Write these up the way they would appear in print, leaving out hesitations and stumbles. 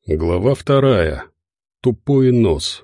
Глава 2. Тупой нос.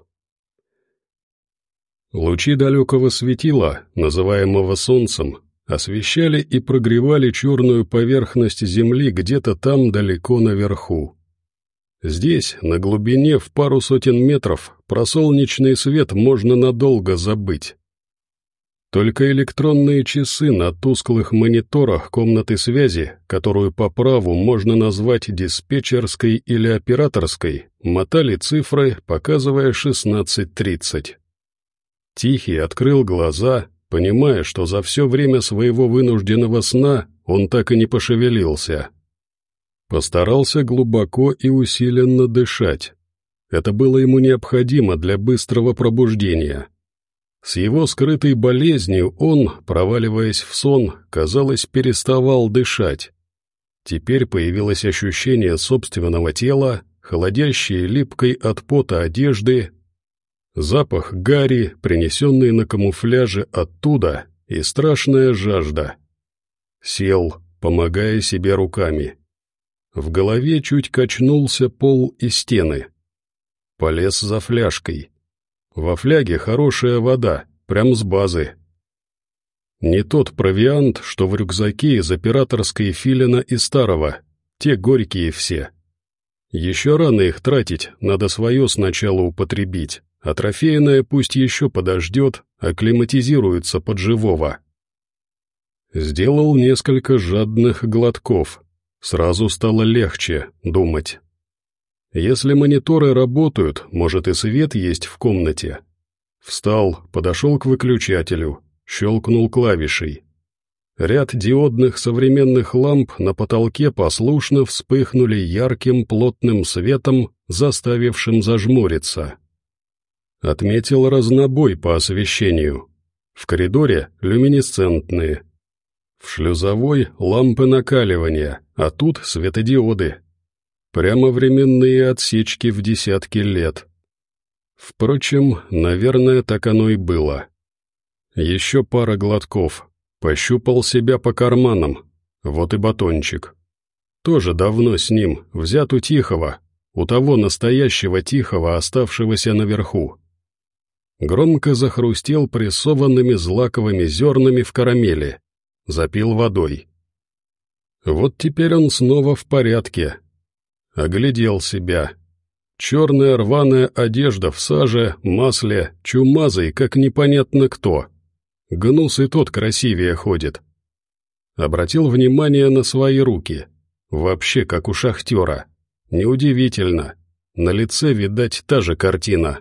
Лучи далекого светила, называемого солнцем, освещали и прогревали черную поверхность земли где-то там далеко наверху. Здесь, на глубине в пару сотен метров, про солнечный свет можно надолго забыть. Только электронные часы на тусклых мониторах комнаты связи, которую по праву можно назвать диспетчерской или операторской, мотали цифры, показывая 16:30. Тихий открыл глаза, понимая, что за все время своего вынужденного сна он так и не пошевелился. Постарался глубоко и усиленно дышать. Это было ему необходимо для быстрого пробуждения. С его скрытой болезнью он, проваливаясь в сон, казалось, переставал дышать. Теперь появилось ощущение собственного тела, холодящей липкой от пота одежды, запах гари, принесенный на камуфляже оттуда, и страшная жажда. Сел, помогая себе руками. В голове чуть качнулся пол и стены. Полез за фляжкой. Во фляге хорошая вода, прям с базы. Не тот провиант, что в рюкзаке из операторской филина и старого, те горькие все. Еще рано их тратить, надо свое сначала употребить, а трофейное пусть еще подождет, акклиматизируется под живого. Сделал несколько жадных глотков, сразу стало легче думать. Если мониторы работают, может и свет есть в комнате. Встал, подошел к выключателю, щелкнул клавишей. Ряд диодных современных ламп на потолке послушно вспыхнули ярким плотным светом, заставившим зажмуриться. Отметил разнобой по освещению. В коридоре люминесцентные. В шлюзовой лампы накаливания, а тут светодиоды. Прямо временные отсечки в десятки лет. Впрочем, наверное, так оно и было. Еще пара глотков. Пощупал себя по карманам. Вот и батончик. Тоже давно с ним, взят у Тихого, у того настоящего Тихого, оставшегося наверху. Громко захрустел прессованными злаковыми зернами в карамели. Запил водой. Вот теперь он снова в порядке. Оглядел себя. Черная рваная одежда в саже, масле, чумазый, как непонятно кто. Гнус и тот красивее ходит. Обратил внимание на свои руки. Вообще, как у шахтера. Неудивительно. На лице, видать, та же картина.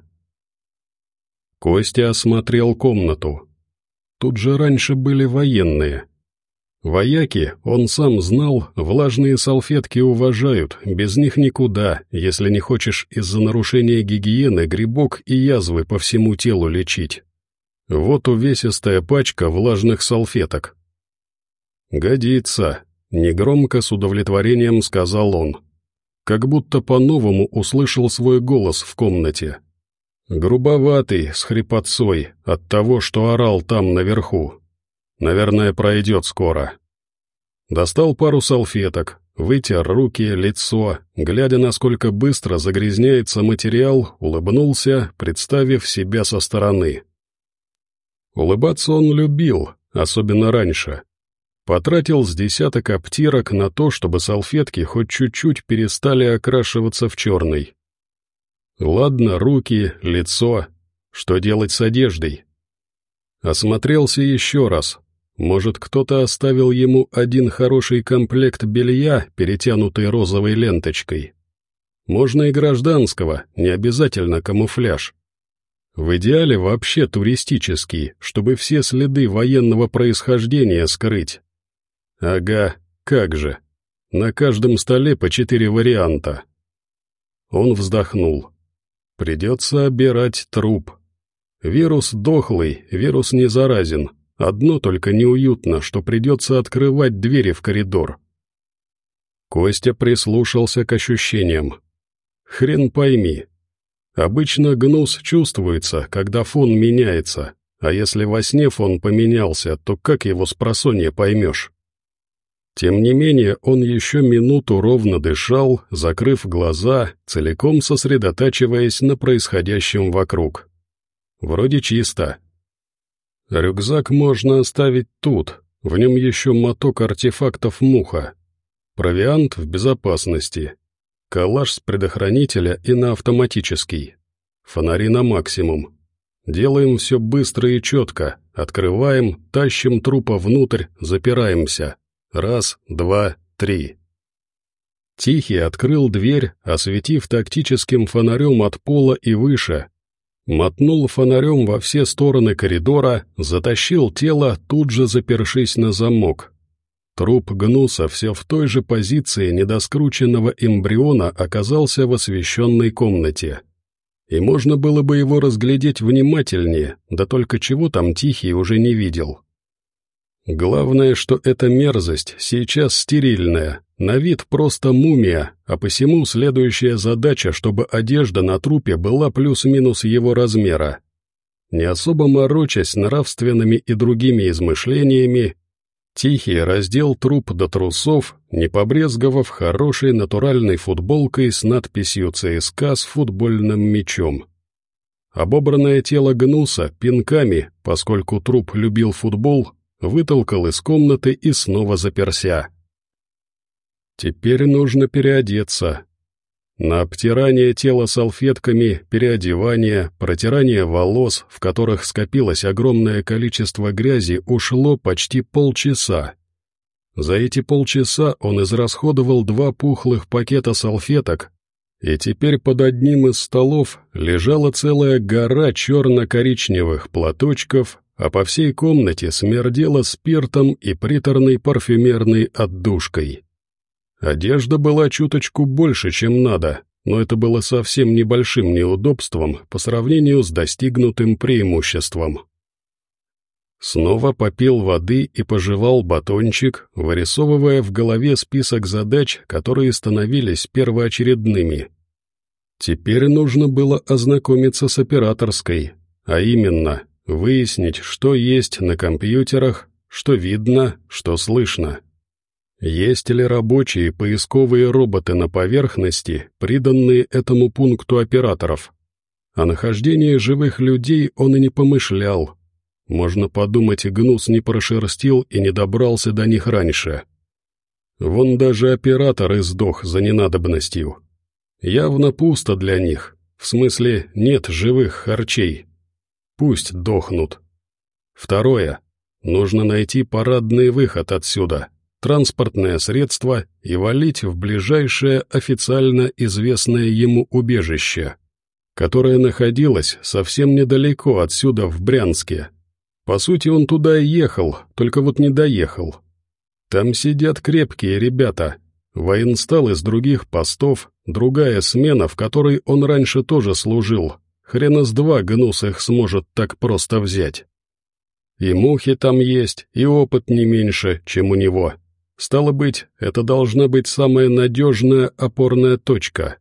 Костя осмотрел комнату. Тут же раньше были военные. Вояки, он сам знал, влажные салфетки уважают, без них никуда, если не хочешь из-за нарушения гигиены грибок и язвы по всему телу лечить. Вот увесистая пачка влажных салфеток. «Годится», — негромко с удовлетворением сказал он. Как будто по-новому услышал свой голос в комнате. Грубоватый, с хрипотцой, от того, что орал там наверху. Наверное, пройдет скоро. Достал пару салфеток, вытер руки, лицо, глядя, насколько быстро загрязняется материал, улыбнулся, представив себя со стороны. Улыбаться он любил, особенно раньше. Потратил с десяток обтирок на то, чтобы салфетки хоть чуть-чуть перестали окрашиваться в черный. Ладно, руки, лицо. Что делать с одеждой? Осмотрелся еще раз. Может, кто-то оставил ему один хороший комплект белья, перетянутый розовой ленточкой. Можно и гражданского, не обязательно камуфляж. В идеале вообще туристический, чтобы все следы военного происхождения скрыть. Ага, как же. На каждом столе по 4 варианта. Он вздохнул. Придется обирать труп. Вирус дохлый, вирус не заразен. Одно только неуютно, что придется открывать двери в коридор. Костя прислушался к ощущениям. Хрен пойми. Обычно гнус чувствуется, когда фон меняется, а если во сне фон поменялся, то как его спросонья поймешь? Тем не менее, он еще минуту ровно дышал, закрыв глаза, целиком сосредотачиваясь на происходящем вокруг. Вроде чисто. Рюкзак можно оставить тут, в нем еще моток артефактов муха. Провиант в безопасности. Калаш с предохранителя и на автоматический. Фонари на максимум. Делаем все быстро и четко. Открываем, тащим трупа внутрь, запираемся. 1, 2, 3. Тихий открыл дверь, осветив тактическим фонарем от пола и выше. Мотнул фонарем во все стороны коридора, затащил тело, тут же запершись на замок. Труп гнуса все в той же позиции недоскрученного эмбриона оказался в освещенной комнате. И можно было бы его разглядеть внимательнее, да только чего там Тихий уже не видел. Главное, что эта мерзость сейчас стерильная, на вид просто мумия, а посему следующая задача, чтобы одежда на трупе была плюс-минус его размера. Не особо морочась нравственными и другими измышлениями, Тихий раздел труп до трусов, не побрезговав хорошей натуральной футболкой с надписью ЦСКА с футбольным мячом. Обобранное тело гнуса пинками, поскольку труп любил футбол, вытолкал из комнаты и снова заперся. Теперь нужно переодеться. На обтирание тела салфетками, переодевание, протирание волос, в которых скопилось огромное количество грязи, ушло почти полчаса. За эти полчаса он израсходовал 2 пухлых пакета салфеток, и теперь под одним из столов лежала целая гора черно-коричневых платочков, а по всей комнате смердело спиртом и приторной парфюмерной отдушкой. Одежда была чуточку больше, чем надо, но это было совсем небольшим неудобством по сравнению с достигнутым преимуществом. Снова попил воды и пожевал батончик, вырисовывая в голове список задач, которые становились первоочередными. Теперь нужно было ознакомиться с операторской, а именно выяснить, что есть на компьютерах, что видно, что слышно. Есть ли рабочие поисковые роботы на поверхности, приданные этому пункту операторов? О нахождении живых людей он и не помышлял. Можно подумать, гнус не прошерстил и не добрался до них раньше. Вон даже оператор и сдох за ненадобностью. Явно пусто для них, в смысле нет живых харчей. Пусть дохнут. Второе. Нужно найти парадный выход отсюда, транспортное средство и валить в ближайшее официально известное ему убежище, которое находилось совсем недалеко отсюда, в Брянске. По сути, он туда и ехал, только вот не доехал. Там сидят крепкие ребята, военстал из других постов, другая смена, в которой он раньше тоже служил. Хрена с два гнус их сможет так просто взять. И мухи там есть, и опыт не меньше, чем у него. Стало быть, это должна быть самая надежная опорная точка.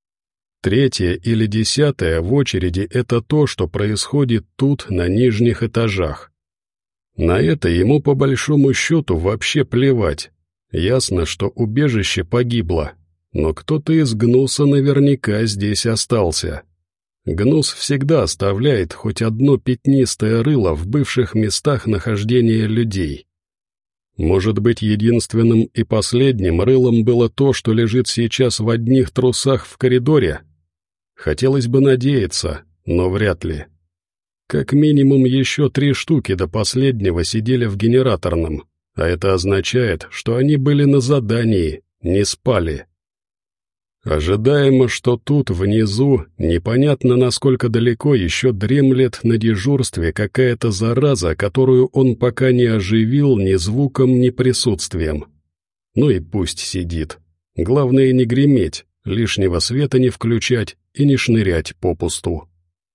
3 или 10 в очереди — это то, что происходит тут, на нижних этажах. На это ему по большому счету вообще плевать. Ясно, что убежище погибло, но кто-то из гнуса наверняка здесь остался. Гнус всегда оставляет хоть одно пятнистое рыло в бывших местах нахождения людей. Может быть, единственным и последним рылом было то, что лежит сейчас в одних трусах в коридоре? Хотелось бы надеяться, но вряд ли. Как минимум еще 3 штуки до последнего сидели в генераторном, а это означает, что они были на задании, не спали. Ожидаемо, что тут, внизу, непонятно насколько далеко еще дремлет на дежурстве какая-то зараза, которую он пока не оживил ни звуком, ни присутствием. Ну и пусть сидит. Главное не греметь, лишнего света не включать и не шнырять попусту.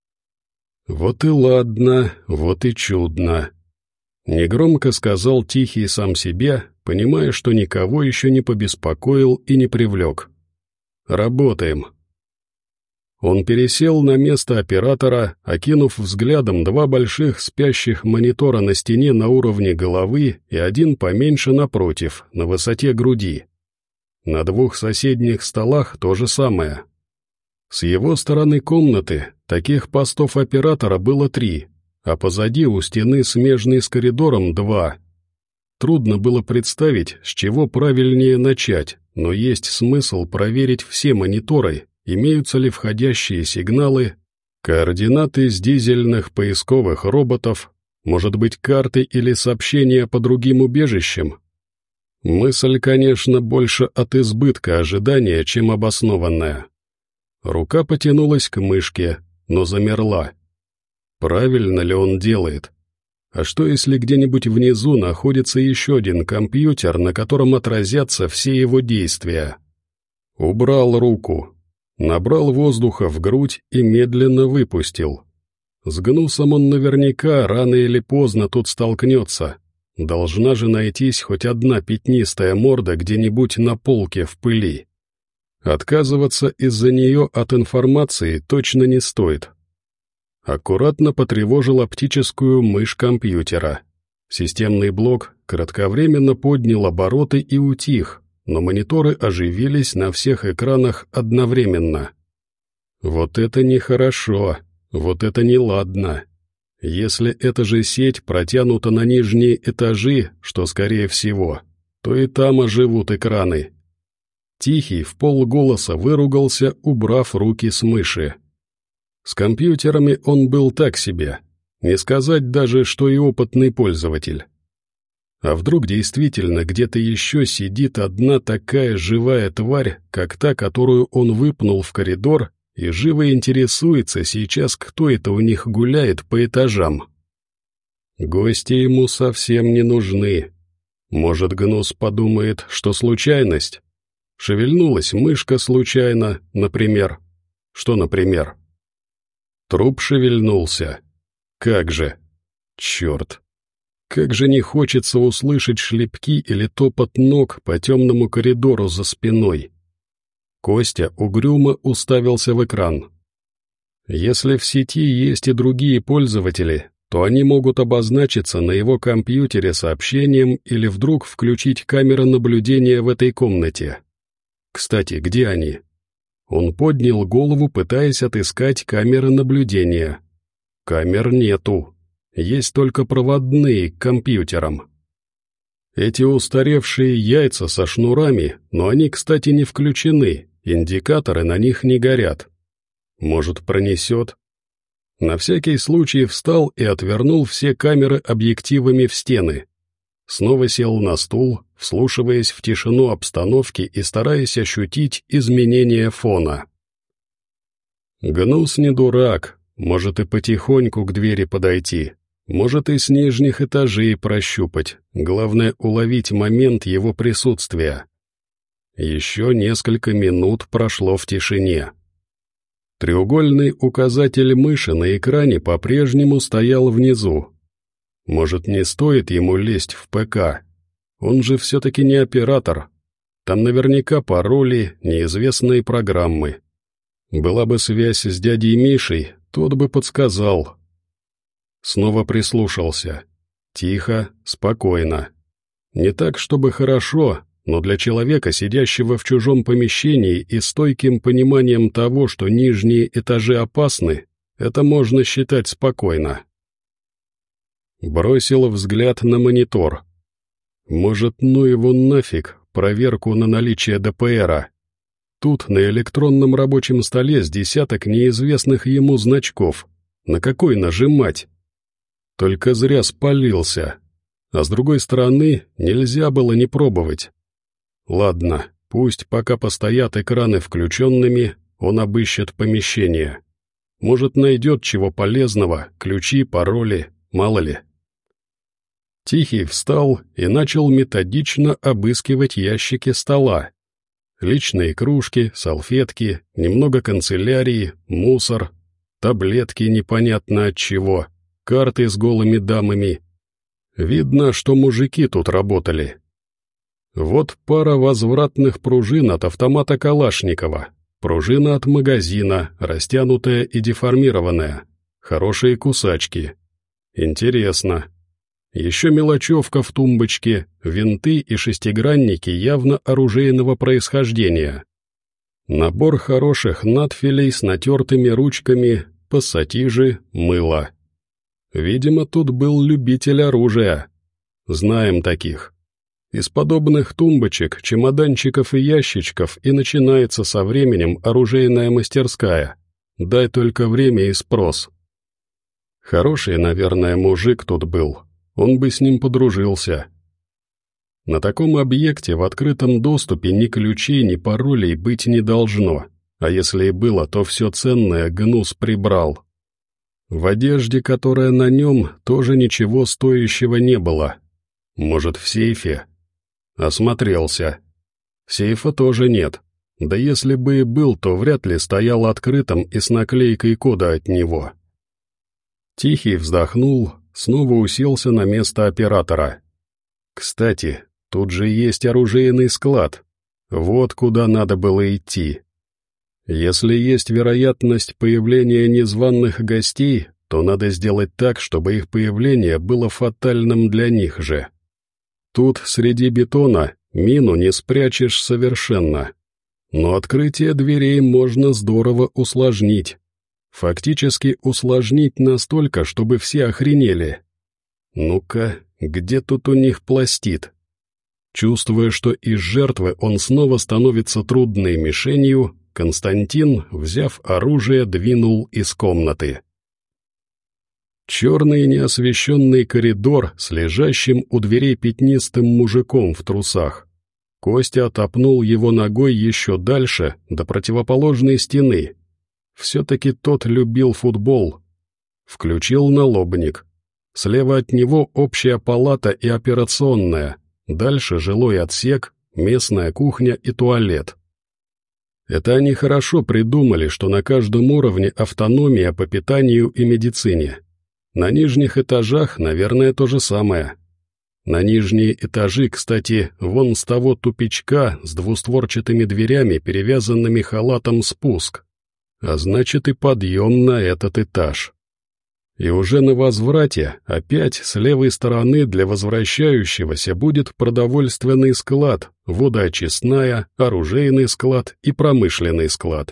Вот и ладно, вот и чудно. Негромко сказал Тихий сам себе, понимая, что никого еще не побеспокоил и не привлек. Работаем. Он пересел на место оператора, окинув взглядом два больших спящих монитора на стене на уровне головы и один поменьше напротив, на высоте груди. На двух соседних столах то же самое. С его стороны комнаты таких постов оператора было 3, а позади у стены, смежной с коридором, 2. Трудно было представить, с чего правильнее начать, но есть смысл проверить все мониторы, имеются ли входящие сигналы, координаты с дизельных поисковых роботов, может быть, карты или сообщения по другим убежищам. Мысль, конечно, больше от избытка ожидания, чем обоснованная. Рука потянулась к мышке, но замерла. Правильно ли он делает? А что, если где-нибудь внизу находится еще один компьютер, на котором отразятся все его действия? Убрал руку, набрал воздуха в грудь и медленно выпустил. С гнусом он наверняка рано или поздно тут столкнется. Должна же найтись хоть одна пятнистая морда где-нибудь на полке в пыли. Отказываться из-за нее от информации точно не стоит. Аккуратно потревожил оптическую мышь компьютера. Системный блок кратковременно поднял обороты и утих, но мониторы оживились на всех экранах одновременно. Вот это нехорошо, вот это неладно. Если эта же сеть протянута на нижние этажи, что скорее всего, то и там оживут экраны. Тихий вполголоса выругался, убрав руки с мыши. С компьютерами он был так себе, не сказать даже, что и опытный пользователь. А вдруг действительно где-то еще сидит одна такая живая тварь, как та, которую он выпнул в коридор, и живо интересуется сейчас, кто это у них гуляет по этажам. Гости ему совсем не нужны. Может, Гнус подумает, что случайность? Шевельнулась мышка случайно, например. Что, например? Труп шевельнулся. Как же? Черт! Как же не хочется услышать шлепки или топот ног по темному коридору за спиной. Костя угрюмо уставился в экран. Если в сети есть и другие пользователи, то они могут обозначиться на его компьютере сообщением или вдруг включить камеры наблюдения в этой комнате. Кстати, где они? Он поднял голову, пытаясь отыскать камеры наблюдения. Камер нету. Есть только проводные к компьютерам. Эти устаревшие яйца со шнурами, но они, кстати, не включены, индикаторы на них не горят. Может, пронесет? На всякий случай встал и отвернул все камеры объективами в стены. Снова сел на стул, вслушиваясь в тишину обстановки и стараясь ощутить изменения фона. Гнус не дурак, может и потихоньку к двери подойти, может и с нижних этажей прощупать, главное уловить момент его присутствия. Еще несколько минут прошло в тишине. Треугольный указатель мыши на экране по-прежнему стоял внизу. Может, не стоит ему лезть в ПК? Он же все-таки не оператор. Там наверняка пароли, неизвестные программы. Была бы связь с дядей Мишей, тот бы подсказал. Снова прислушался. Тихо, спокойно. Не так, чтобы хорошо, но для человека, сидящего в чужом помещении и стойким пониманием того, что нижние этажи опасны, это можно считать спокойно. Бросил взгляд на монитор. Может, ну его нафиг, проверку на наличие ДПРа. Тут на электронном рабочем столе с десяток неизвестных ему значков. На какой нажимать? Только зря спалился. А с другой стороны, нельзя было не пробовать. Ладно, пусть пока постоят экраны включенными, он обыщет помещение. Может, найдет чего полезного, ключи, пароли, мало ли. Тихий встал и начал методично обыскивать ящики стола. Личные кружки, салфетки, немного канцелярии, мусор, таблетки непонятно от чего, карты с голыми дамами. Видно, что мужики тут работали. Вот пара возвратных пружин от автомата Калашникова. Пружина от магазина, растянутая и деформированная. Хорошие кусачки. Интересно. Еще мелочевка в тумбочке, винты и шестигранники явно оружейного происхождения. Набор хороших надфилей с натертыми ручками, пассатижи, мыло. Видимо, тут был любитель оружия. Знаем таких. Из подобных тумбочек, чемоданчиков и ящичков и начинается со временем оружейная мастерская. Дай только время и спрос. Хороший, наверное, мужик тут был. Он бы с ним подружился. На таком объекте в открытом доступе ни ключей, ни паролей быть не должно, а если и было, то все ценное Гнус прибрал. В одежде, которая на нем, тоже ничего стоящего не было. Может, в сейфе? Осмотрелся. Сейфа тоже нет. Да если бы и был, то вряд ли стоял открытым и с наклейкой кода от него. Тихий вздохнул, снова уселся на место оператора. Кстати, тут же есть оружейный склад. Вот куда надо было идти. Если есть вероятность появления незваных гостей, то надо сделать так, чтобы их появление было фатальным для них же. Тут среди бетона мину не спрячешь совершенно. Но открытие дверей можно здорово усложнить. Фактически усложнить настолько, чтобы все охренели. Ну-ка, где тут у них пластид? Чувствуя, что из жертвы он снова становится трудной мишенью, Константин, взяв оружие, двинул из комнаты. Черный неосвещенный коридор с лежащим у дверей пятнистым мужиком в трусах. Костя отопнул его ногой еще дальше, до противоположной стены. Все-таки тот любил футбол. Включил налобник. Слева от него общая палата и операционная, дальше жилой отсек, местная кухня и туалет. Это они хорошо придумали, что на каждом уровне автономия по питанию и медицине. На нижних этажах, наверное, то же самое. На нижние этажи, кстати, вон с того тупичка с двустворчатыми дверями, перевязанными халатом, спуск. А значит и подъем на этот этаж. И уже на возврате опять с левой стороны для возвращающегося будет продовольственный склад, водоочистная, оружейный склад и промышленный склад.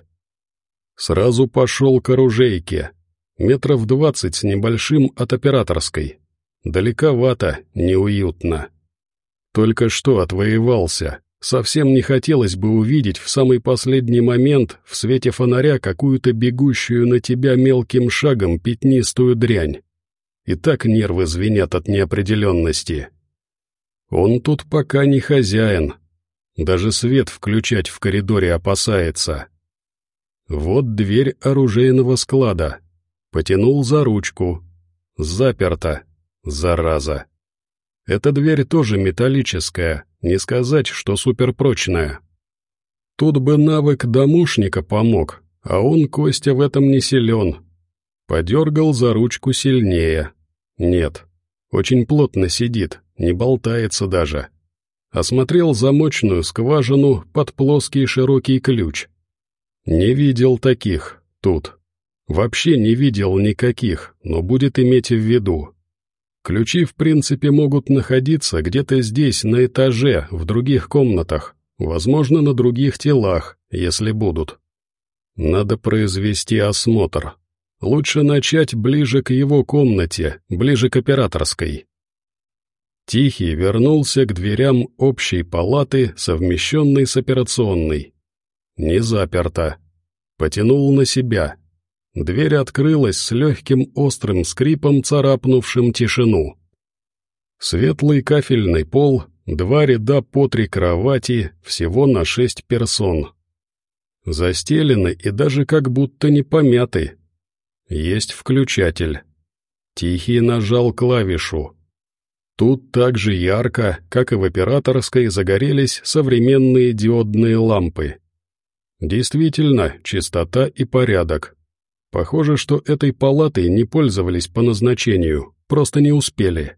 Сразу пошел к оружейке. Метров 20 с небольшим от операторской. Далековато, неуютно. Только что отвоевался. Совсем не хотелось бы увидеть в самый последний момент в свете фонаря какую-то бегущую на тебя мелким шагом пятнистую дрянь. И так нервы звенят от неопределенности. Он тут пока не хозяин. Даже свет включать в коридоре опасается. Вот дверь оружейного склада. Потянул за ручку. Заперто. Зараза. Эта дверь тоже металлическая, не сказать, что суперпрочная. Тут бы навык домушника помог, а он, Костя, в этом не силен. Подергал за ручку сильнее. Нет, очень плотно сидит, не болтается даже. Осмотрел замочную скважину под плоский широкий ключ. Не видел таких тут. Вообще не видел никаких, но будет иметь в виду. Ключи, в принципе, могут находиться где-то здесь, на этаже, в других комнатах, возможно, на других телах, если будут. Надо произвести осмотр. Лучше начать ближе к его комнате, ближе к операторской. Тихий вернулся к дверям общей палаты, совмещенной с операционной. Не заперто. Потянул на себя. Дверь открылась с легким острым скрипом, царапнувшим тишину. Светлый кафельный пол, 2 ряда по 3 кровати, всего на 6 персон. Застелены и даже как будто не помяты. Есть включатель. Тихий нажал клавишу. Тут так же ярко, как и в операторской, загорелись современные диодные лампы. Действительно, чистота и порядок. Похоже, что этой палатой не пользовались по назначению, просто не успели.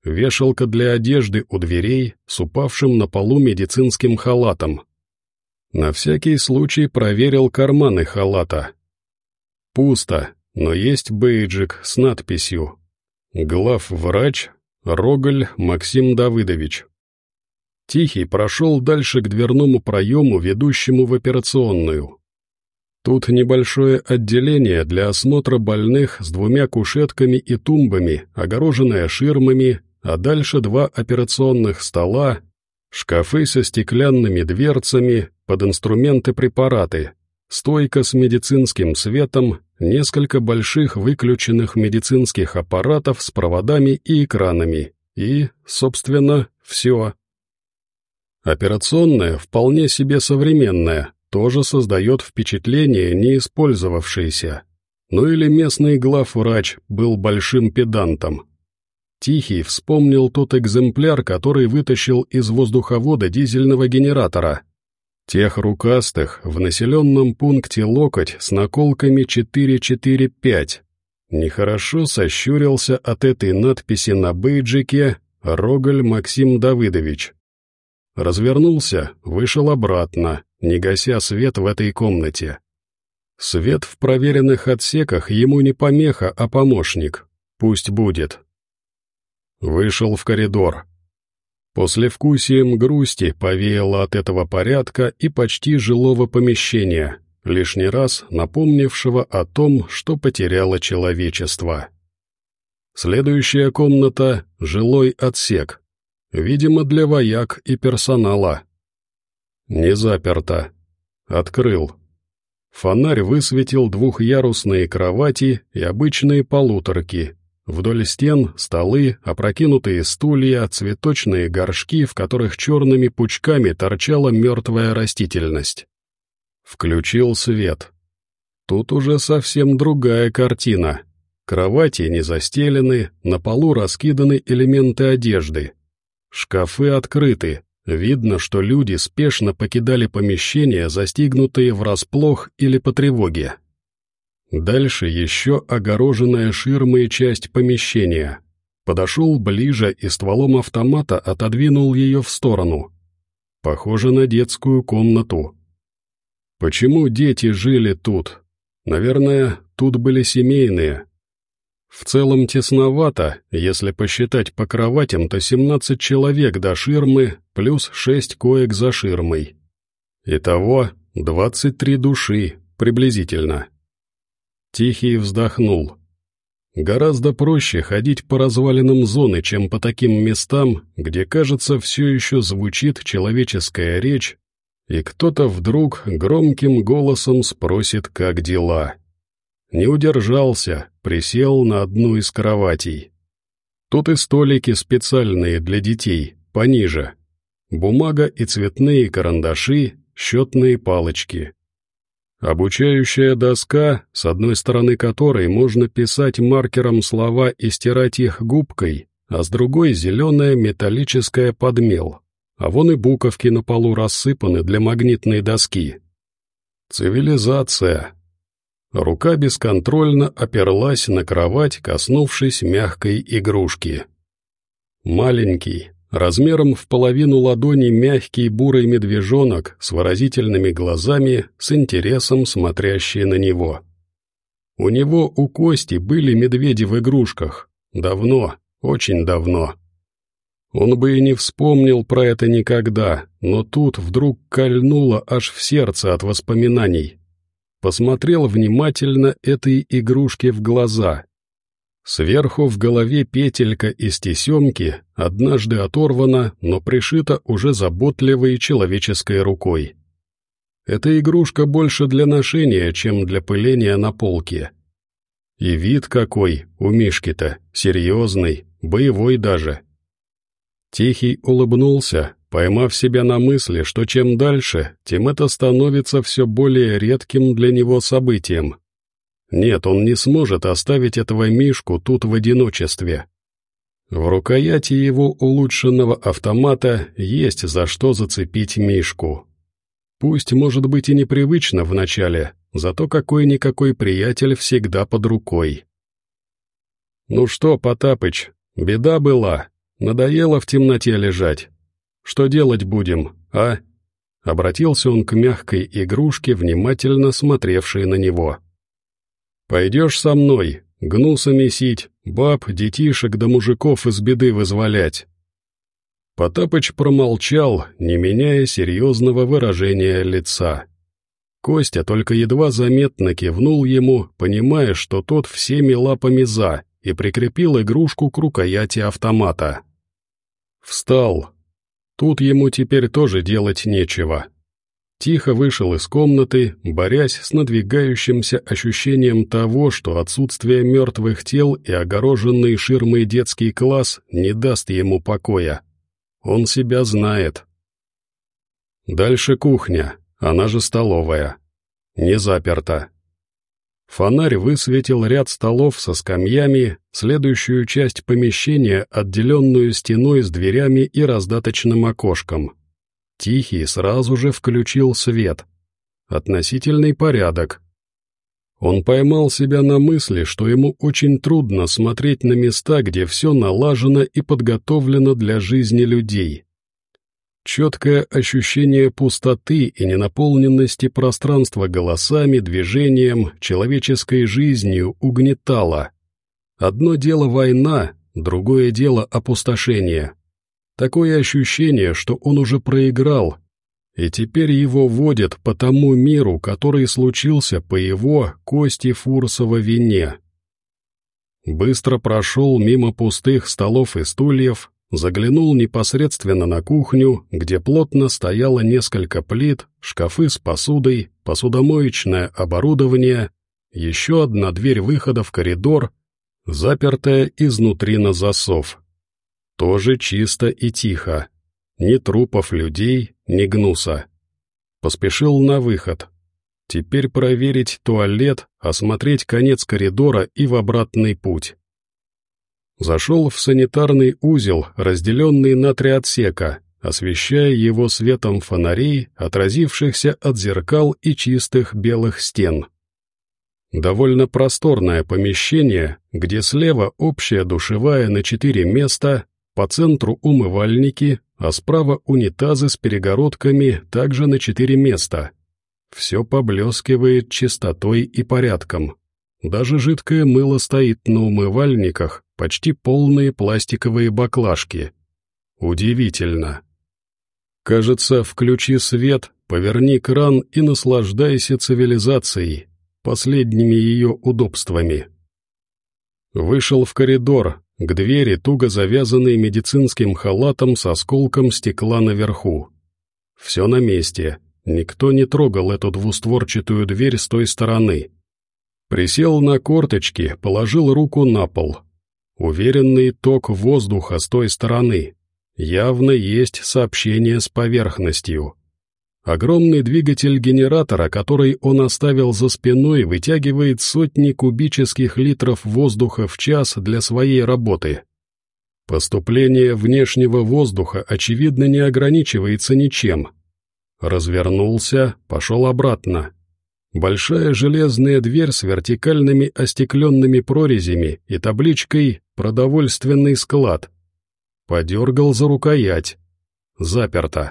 Вешалка для одежды у дверей с упавшим на полу медицинским халатом. На всякий случай проверил карманы халата. Пусто, но есть бейджик с надписью «Главврач Роголь Максим Давыдович». Тихий прошел дальше к дверному проему, ведущему в операционную. Тут небольшое отделение для осмотра больных с 2 кушетками и тумбами, огороженное ширмами, а дальше 2 операционных стола, шкафы со стеклянными дверцами, под инструменты-препараты, стойка с медицинским светом, несколько больших выключенных медицинских аппаратов с проводами и экранами, и, собственно, все. Операционная вполне себе современная, тоже создает впечатление не использовавшееся. Ну или местный главврач был большим педантом. Тихий вспомнил тот экземпляр, который вытащил из воздуховода дизельного генератора. Тех рукастых в населенном пункте Локоть с наколками 445. Нехорошо сощурился от этой надписи на бейджике «Роголь Максим Давыдович». Развернулся, вышел обратно, не гася свет в этой комнате. Свет в проверенных отсеках ему не помеха, а помощник. Пусть будет. Вышел в коридор. Послевкусием грусти повеяло от этого порядка и почти жилого помещения, лишний раз напомнившего о том, что потеряло человечество. Следующая комната — жилой отсек. Видимо, для вояк и персонала. Не заперто. Открыл. Фонарь высветил 2-ярусные кровати и обычные полуторки. Вдоль стен столы, опрокинутые стулья, цветочные горшки, в которых черными пучками торчала мертвая растительность. Включил свет. Тут уже совсем другая картина. Кровати не застелены, на полу раскиданы элементы одежды. Шкафы открыты, видно, что люди спешно покидали помещения, застигнутые врасплох или по тревоге. Дальше еще огороженная ширмой часть помещения. Подошел ближе и стволом автомата отодвинул ее в сторону. Похоже на детскую комнату. Почему дети жили тут? Наверное, тут были семейные. В целом тесновато, если посчитать по кроватям, то 17 человек до ширмы, плюс 6 коек за ширмой. Итого 23 души, приблизительно. Тихий вздохнул. Гораздо проще ходить по развалинам зоны, чем по таким местам, где, кажется, все еще звучит человеческая речь, и кто-то вдруг громким голосом спросит, как дела. Не удержался, присел на одну из кроватей. Тут и столики специальные для детей, пониже. Бумага и цветные карандаши, счетные палочки. Обучающая доска, с одной стороны которой можно писать маркером слова и стирать их губкой, а с другой зеленая металлическая подмел. А вон и буковки на полу рассыпаны для магнитной доски. Цивилизация. Рука бесконтрольно оперлась на кровать, коснувшись мягкой игрушки. Маленький, размером в половину ладони мягкий бурый медвежонок с выразительными глазами, с интересом смотрящий на него. У него у Кости были медведи в игрушках. Давно, очень давно. Он бы и не вспомнил про это никогда, но тут вдруг кольнуло аж в сердце от воспоминаний. Посмотрел внимательно этой игрушке в глаза. Сверху в голове петелька из тесемки, однажды оторвана, но пришита уже заботливой человеческой рукой. Эта игрушка больше для ношения, чем для пыления на полке. И вид какой у Мишки-то, серьезный, боевой даже. Тихий улыбнулся, поймав себя на мысли, что чем дальше, тем это становится все более редким для него событием. Нет, он не сможет оставить этого Мишку тут в одиночестве. В рукояти его улучшенного автомата есть за что зацепить Мишку. Пусть, может быть, и непривычно вначале, зато какой-никакой приятель всегда под рукой. «Ну что, Потапыч, беда была, надоело в темноте лежать. Что делать будем, а?» Обратился он к мягкой игрушке, внимательно смотревшей на него. «Пойдешь со мной, гнуса месить, баб, детишек да мужиков из беды вызволять». Потапыч промолчал, не меняя серьезного выражения лица. Костя только едва заметно кивнул ему, понимая, что тот всеми лапами за, и прикрепил игрушку к рукояти автомата. Встал. Тут ему теперь тоже делать нечего. Тихо вышел из комнаты, борясь с надвигающимся ощущением того, что отсутствие мертвых тел и огороженный ширмой детский класс не даст ему покоя. Он себя знает. Дальше кухня, она же столовая. Не заперта. Фонарь высветил ряд столов со скамьями, следующую часть помещения, отделенную стеной с дверями и раздаточным окошком. Тихий сразу же включил свет. Относительный порядок. Он поймал себя на мысли, что ему очень трудно смотреть на места, где все налажено и подготовлено для жизни людей. Четкое ощущение пустоты и ненаполненности пространства голосами, движением, человеческой жизнью угнетало. Одно дело война, другое дело опустошение. Такое ощущение, что он уже проиграл, и теперь его водят по тому миру, который случился по его, Кости Фурсова, вине. Быстро прошел мимо пустых столов и стульев, заглянул непосредственно на кухню, где плотно стояло несколько плит, шкафы с посудой, посудомоечное оборудование, еще одна дверь выхода в коридор, запертая изнутри на засов. Тоже чисто и тихо. Ни трупов людей, ни гнуса. Поспешил на выход. Теперь проверить туалет, осмотреть конец коридора и в обратный путь. Зашел в санитарный узел, разделенный на 3 отсека, освещая его светом фонарей, отразившихся от зеркал и чистых белых стен. Довольно просторное помещение, где слева общая душевая на 4 места, по центру умывальники, а справа унитазы с перегородками также на 4 места. Все поблескивает чистотой и порядком. Даже жидкое мыло стоит на умывальниках, почти полные пластиковые баклажки. Удивительно. Кажется, включи свет, поверни кран и наслаждайся цивилизацией, последними ее удобствами. Вышел в коридор, к двери, туго завязанной медицинским халатом с осколком стекла наверху. Все на месте, никто не трогал эту двустворчатую дверь с той стороны. Присел на корточки, положил руку на пол. Уверенный ток воздуха с той стороны. Явно есть сообщение с поверхностью. Огромный двигатель генератора, который он оставил за спиной, вытягивает сотни кубических литров воздуха в час для своей работы. Поступление внешнего воздуха, очевидно, не ограничивается ничем. Развернулся, пошел обратно. Большая железная дверь с вертикальными остекленными прорезями и табличкой «Продовольственный склад». Подергал за рукоять. Заперто.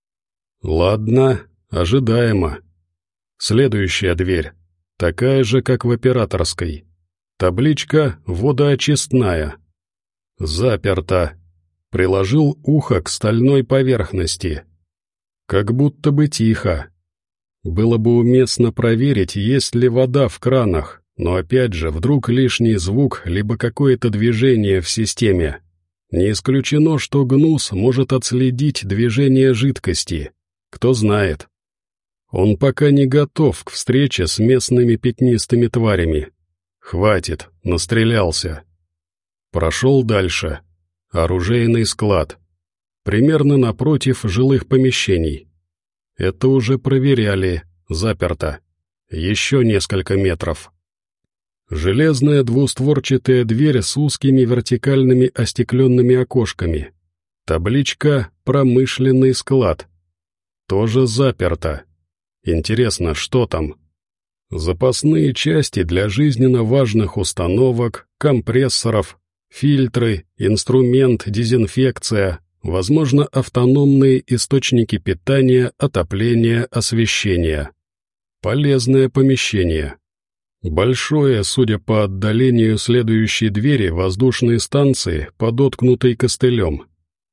Ладно, ожидаемо. Следующая дверь. Такая же, как в операторской. Табличка «Водоочистная». Заперто. Приложил ухо к стальной поверхности. Как будто бы тихо. Было бы уместно проверить, есть ли вода в кранах, но опять же, вдруг лишний звук, либо какое-то движение в системе. Не исключено, что гнус может отследить движение жидкости. Кто знает. Он пока не готов к встрече с местными пятнистыми тварями. Хватит, настрелялся. Прошел дальше. Оружейный склад. Примерно напротив жилых помещений. Это уже проверяли, заперто. Еще несколько метров. Железная двустворчатая дверь с узкими вертикальными остекленными окошками. Табличка «Промышленный склад». Тоже заперто. Интересно, что там? Запасные части для жизненно важных установок, компрессоров, фильтры, инструмент, дезинфекция, возможно, автономные источники питания, отопления, освещения. Полезное помещение. Большое, судя по отдалению следующей двери воздушной станции, подоткнутой костылем.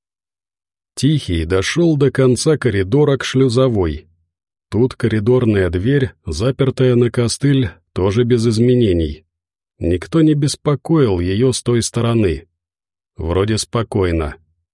Тихий дошел до конца коридора к шлюзовой. Тут коридорная дверь, запертая на костыль, тоже без изменений. Никто не беспокоил ее с той стороны. Вроде спокойно.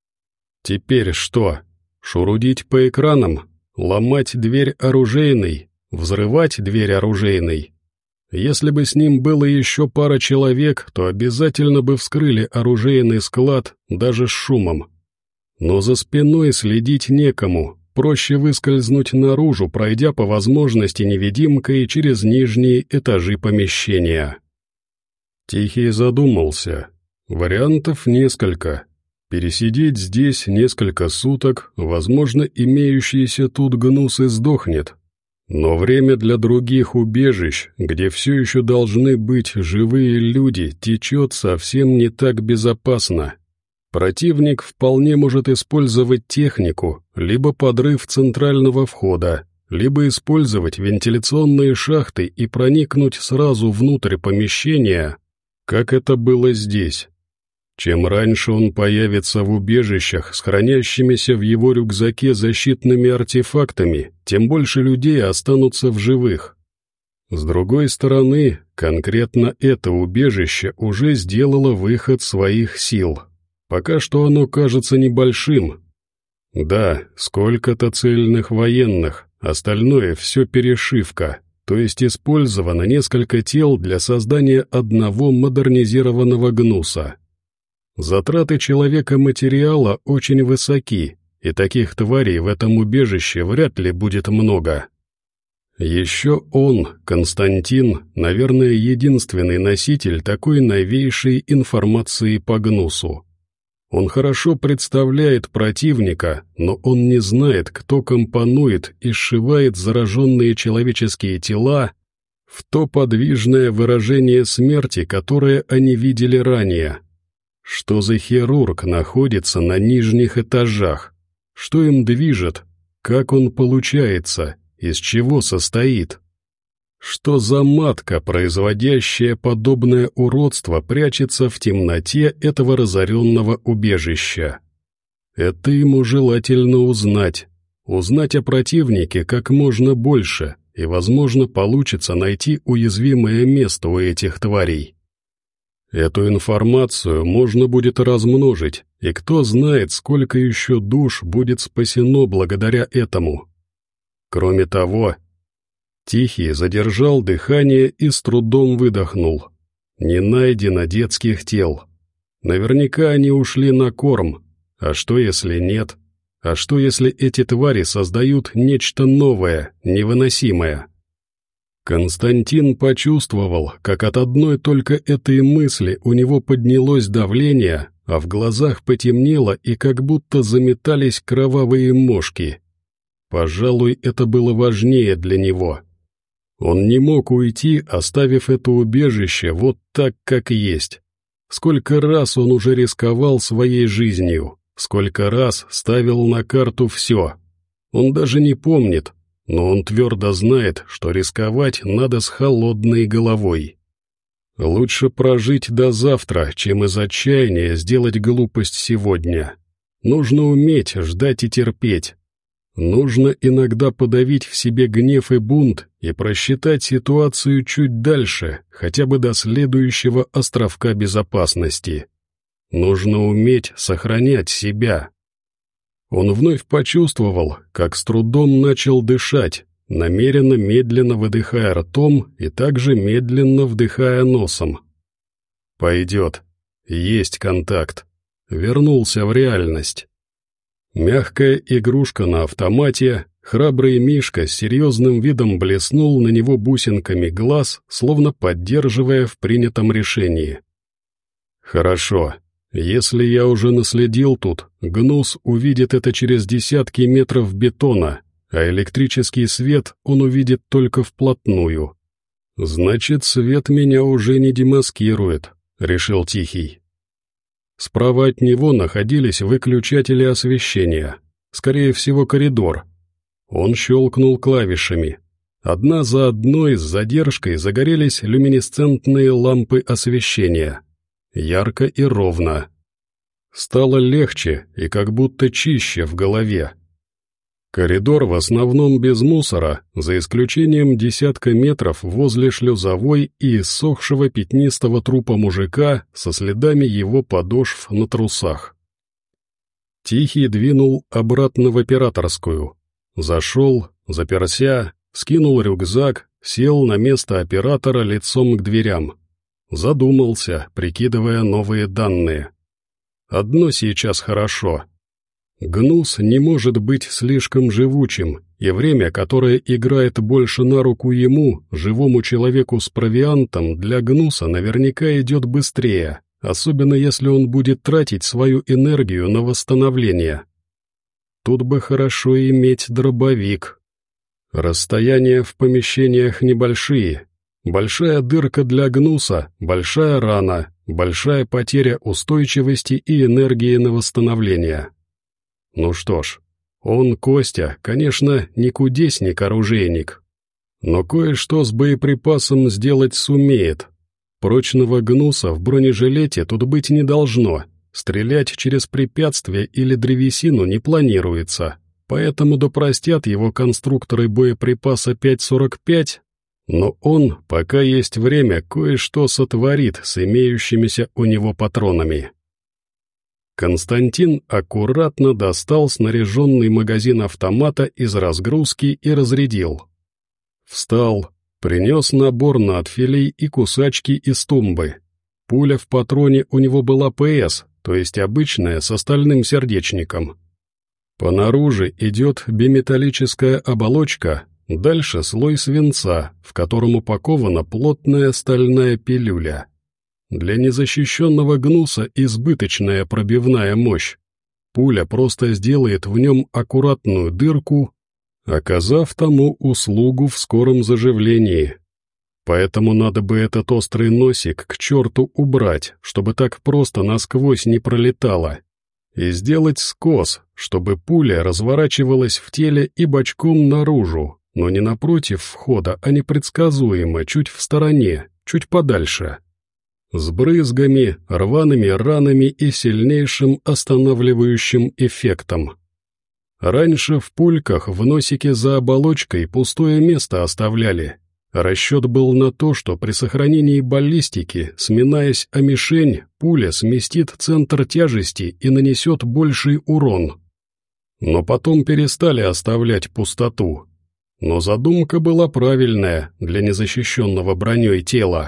Теперь что? Шурудить по экранам? Ломать дверь оружейной? Взрывать дверь оружейной? Если бы с ним было еще пара человек, то обязательно бы вскрыли оружейный склад даже с шумом. Но за спиной следить некому, проще выскользнуть наружу, пройдя по возможности невидимкой через нижние этажи помещения. Тихий задумался. Вариантов несколько. Пересидеть здесь несколько суток, возможно, имеющийся тут гнус и сдохнет. Но время для других убежищ, где все еще должны быть живые люди, течет совсем не так безопасно. Противник вполне может использовать технику, либо подрыв центрального входа, либо использовать вентиляционные шахты и проникнуть сразу внутрь помещения, как это было здесь. Чем раньше он появится в убежищах с хранящимися в его рюкзаке защитными артефактами, тем больше людей останутся в живых. С другой стороны, конкретно это убежище уже сделало выход своих сил. Пока что оно кажется небольшим. Да, сколько-то цельных военных, остальное все перешивка, то есть использовано несколько тел для создания одного модернизированного гнуса. Затраты человека-материала очень высоки, и таких тварей в этом убежище вряд ли будет много. Еще он, Константин, наверное, единственный носитель такой новейшей информации по гнусу. Он хорошо представляет противника, но он не знает, кто компонует и сшивает зараженные человеческие тела в то подвижное выражение смерти, которое они видели ранее. Что за хирург находится на нижних этажах? Что им движет? Как он получается? Из чего состоит? Что за матка, производящая подобное уродство, прячется в темноте этого разоренного убежища? Это ему желательно узнать. Узнать о противнике как можно больше, и, возможно, получится найти уязвимое место у этих тварей. Эту информацию можно будет размножить, и кто знает, сколько еще душ будет спасено благодаря этому. Кроме того, Тихий задержал дыхание и с трудом выдохнул. Не найдено детских тел. Наверняка они ушли на корм. А что если нет? А что если эти твари создают нечто новое, невыносимое? Константин почувствовал, как от одной только этой мысли у него поднялось давление, а в глазах потемнело и как будто заметались кровавые мошки. Пожалуй, это было важнее для него. Он не мог уйти, оставив это убежище вот так, как есть. Сколько раз он уже рисковал своей жизнью, сколько раз ставил на карту все. Он даже не помнит, но он твердо знает, что рисковать надо с холодной головой. Лучше прожить до завтра, чем из отчаяния сделать глупость сегодня. Нужно уметь ждать и терпеть. Нужно иногда подавить в себе гнев и бунт и просчитать ситуацию чуть дальше, хотя бы до следующего островка безопасности. Нужно уметь сохранять себя. Он вновь почувствовал, как с трудом начал дышать, намеренно медленно выдыхая ртом и также медленно вдыхая носом. Пойдет. Есть контакт. Вернулся в реальность. Мягкая игрушка на автомате, храбрый Мишка с серьезным видом блеснул на него бусинками глаз, словно поддерживая в принятом решении. «Хорошо. Если я уже наследил тут, гнус увидит это через десятки метров бетона, а электрический свет он увидит только вплотную. Значит, свет меня уже не демаскирует», — решил Тихий. Справа от него находились выключатели освещения, скорее всего, коридор. Он щелкнул клавишами. Одна за одной с задержкой загорелись люминесцентные лампы освещения. Ярко и ровно. Стало легче и как будто чище в голове. Коридор в основном без мусора, за исключением десятка метров возле шлюзовой и иссохшего пятнистого трупа мужика со следами его подошв на трусах. Тихий двинул обратно в операторскую. Зашел, заперся, скинул рюкзак, сел на место оператора лицом к дверям. Задумался, прикидывая новые данные. Одно сейчас хорошо. Гнус не может быть слишком живучим, и время, которое играет больше на руку ему, живому человеку с провиантом, для Гнуса наверняка идет быстрее, особенно если он будет тратить свою энергию на восстановление. Тут бы хорошо иметь дробовик. Расстояния в помещениях небольшие. Большая дырка для Гнуса, большая рана, большая потеря устойчивости и энергии на восстановление. Ну что ж, он, Костя, конечно, не кудесник-оружейник, но кое-что с боеприпасом сделать сумеет. Прочного Гнуса в бронежилете тут быть не должно, стрелять через препятствия или древесину не планируется, поэтому да простят его конструкторы боеприпаса 5.45, но он, пока есть время, кое-что сотворит с имеющимися у него патронами. Константин аккуратно достал снаряженный магазин автомата из разгрузки и разрядил. Встал, принес набор надфилей и кусачки из тумбы. Пуля в патроне у него была ПС, то есть обычная, с остальным сердечником. Понаружи идет биметаллическая оболочка, дальше слой свинца, в котором упакована плотная стальная пилюля. Для незащищенного Гнуса избыточная пробивная мощь. Пуля просто сделает в нем аккуратную дырку, оказав тому услугу в скором заживлении. Поэтому надо бы этот острый носик к черту убрать, чтобы так просто насквозь не пролетало, и сделать скос, чтобы пуля разворачивалась в теле и бочком наружу, но не напротив входа, а непредсказуемо, чуть в стороне, чуть подальше. С брызгами, рваными ранами и сильнейшим останавливающим эффектом. Раньше в пульках в носике за оболочкой пустое место оставляли. Расчет был на то, что при сохранении баллистики, сминаясь о мишень, пуля сместит центр тяжести и нанесет больший урон. Но потом перестали оставлять пустоту. Но задумка была правильная для незащищенного броней тела.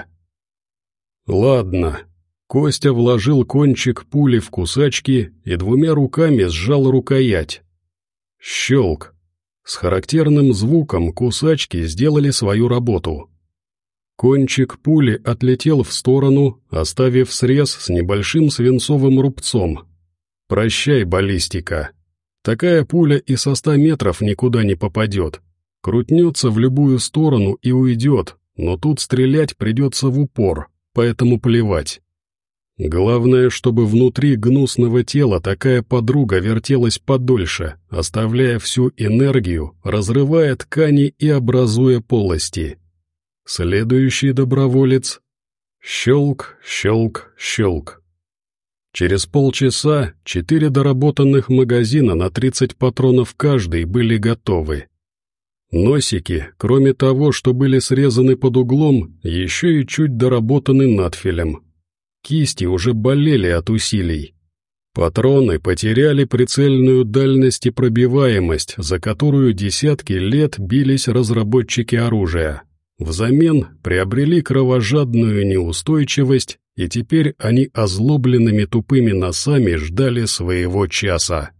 Ладно. Костя вложил кончик пули в кусачки и двумя руками сжал рукоять. Щелк. С характерным звуком кусачки сделали свою работу. Кончик пули отлетел в сторону, оставив срез с небольшим свинцовым рубцом. Прощай, баллистика. Такая пуля и со 100 метров никуда не попадет. Крутнется в любую сторону и уйдет, но тут стрелять придется в упор, поэтому плевать. Главное, чтобы внутри гнусного тела такая подруга вертелась подольше, оставляя всю энергию, разрывая ткани и образуя полости. Следующий доброволец. Щелк, щелк, щелк. Через полчаса 4 доработанных магазина на 30 патронов каждый были готовы. Носики, кроме того, что были срезаны под углом, еще и чуть доработаны надфилем. Кисти уже болели от усилий. Патроны потеряли прицельную дальность и пробиваемость, за которую десятки лет бились разработчики оружия. Взамен приобрели кровожадную неустойчивость, и теперь они озлобленными тупыми носами ждали своего часа.